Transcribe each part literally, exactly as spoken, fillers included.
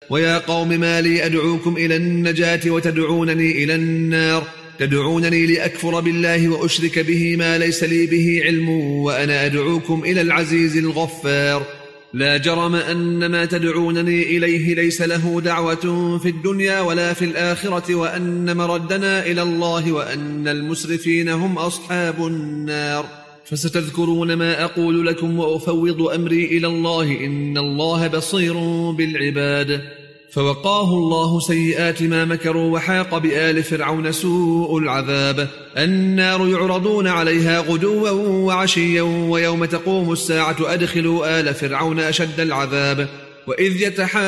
ويا قوم ما لي أدعوكم إلى النجاة وتدعونني إلى النار تدعونني لأكفر بالله وأشرك به ما ليس لي به علم وأنا أدعوكم إلى العزيز الغفار. لا جرم أن ما تدعونني إليه ليس له دعوة في الدنيا ولا في الآخرة وأن مردنا إلى الله وأن المسرفين هم أصحاب النار. فستذكرون ما أقول لكم وأفوض أمري إلى الله إن الله بصير بالعباد. فوقاه الله سيئات ما مكروا وحاق بآل فرعون سوء العذاب. النار يعرضون عليها غدوا وعشيا ويوم تقوم الساعة أدخلوا آل فرعون أشد العذاب. وإذ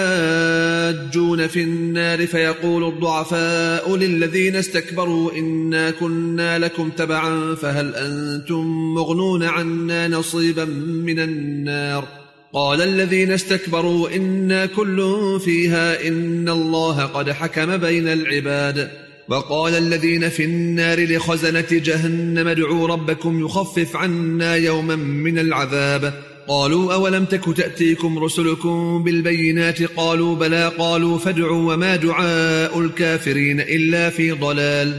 يتحاجون في النار فيقول الضعفاء للذين استكبروا إنا كنا لكم تبعا فهل أنتم مغنون عنا نصيبا من النار. قال الذين استكبروا إنا كل فيها إن الله قد حكم بين العباد. وقال الذين في النار لخزنة جهنم ادعوا ربكم يخفف عنا يوما من العذاب. قالوا أولم تك تأتيكم رسلكم بالبينات قالوا بلى قالوا فادعوا وما دعاء الكافرين إلا في ضلال.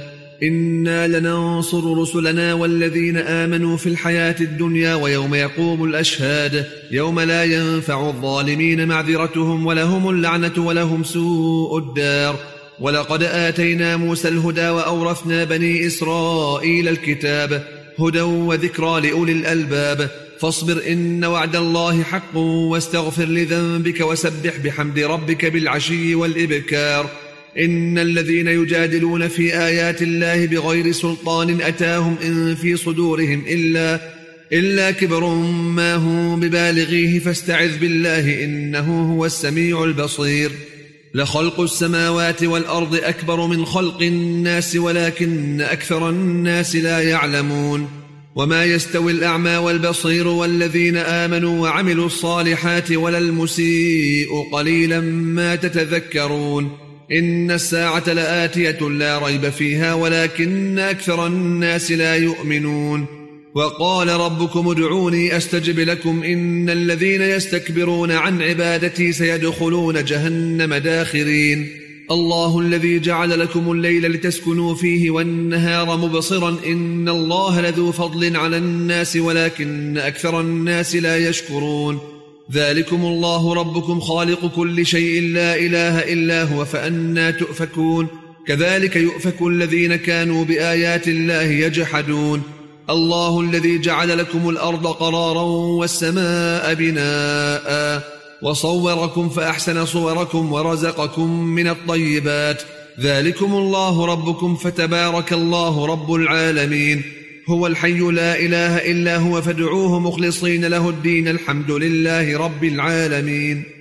إنا لننصر رسلنا والذين آمنوا في الحياة الدنيا ويوم يقوم الأشهاد يوم لا ينفع الظالمين معذرتهم ولهم اللعنة ولهم سوء الدار. ولقد آتينا موسى الهدى وأورثنا بني إسرائيل الكتاب هدى وذكرى لأولي الألباب. فاصبر إن وعد الله حق واستغفر لذنبك وسبح بحمد ربك بالعشي والإبكار. إن الذين يجادلون في آيات الله بغير سلطان أتاهم إن في صدورهم إلا, إلا كبر ما هم ببالغيه فاستعذ بالله إنه هو السميع البصير. لخلق السماوات والأرض أكبر من خلق الناس ولكن أكثر الناس لا يعلمون. وما يستوي الأعمى والبصير والذين آمنوا وعملوا الصالحات ولا المسيء قليلا ما تتذكرون. إن الساعة لآتية لا ريب فيها ولكن أكثر الناس لا يؤمنون. وقال ربكم ادعوني أستجب لكم إن الذين يستكبرون عن عبادتي سيدخلون جهنم داخرين. الله الذي جعل لكم الليل لتسكنوا فيه والنهار مبصرا إن الله لذو فضل على الناس ولكن أكثر الناس لا يشكرون. ذلكم الله ربكم خالق كل شيء لا إله إلا هو فأنى تؤفكون. كذلك يؤفك الذين كانوا بآيات الله يجحدون. الله الذي جعل لكم الأرض قرارا والسماء بناء وصوركم فأحسن صوركم ورزقكم من الطيبات. ذلكم الله ربكم فتبارك الله رب العالمين. هو الحي لا إله إلا هو فادعوه مخلصين له الدين الحمد لله رب العالمين.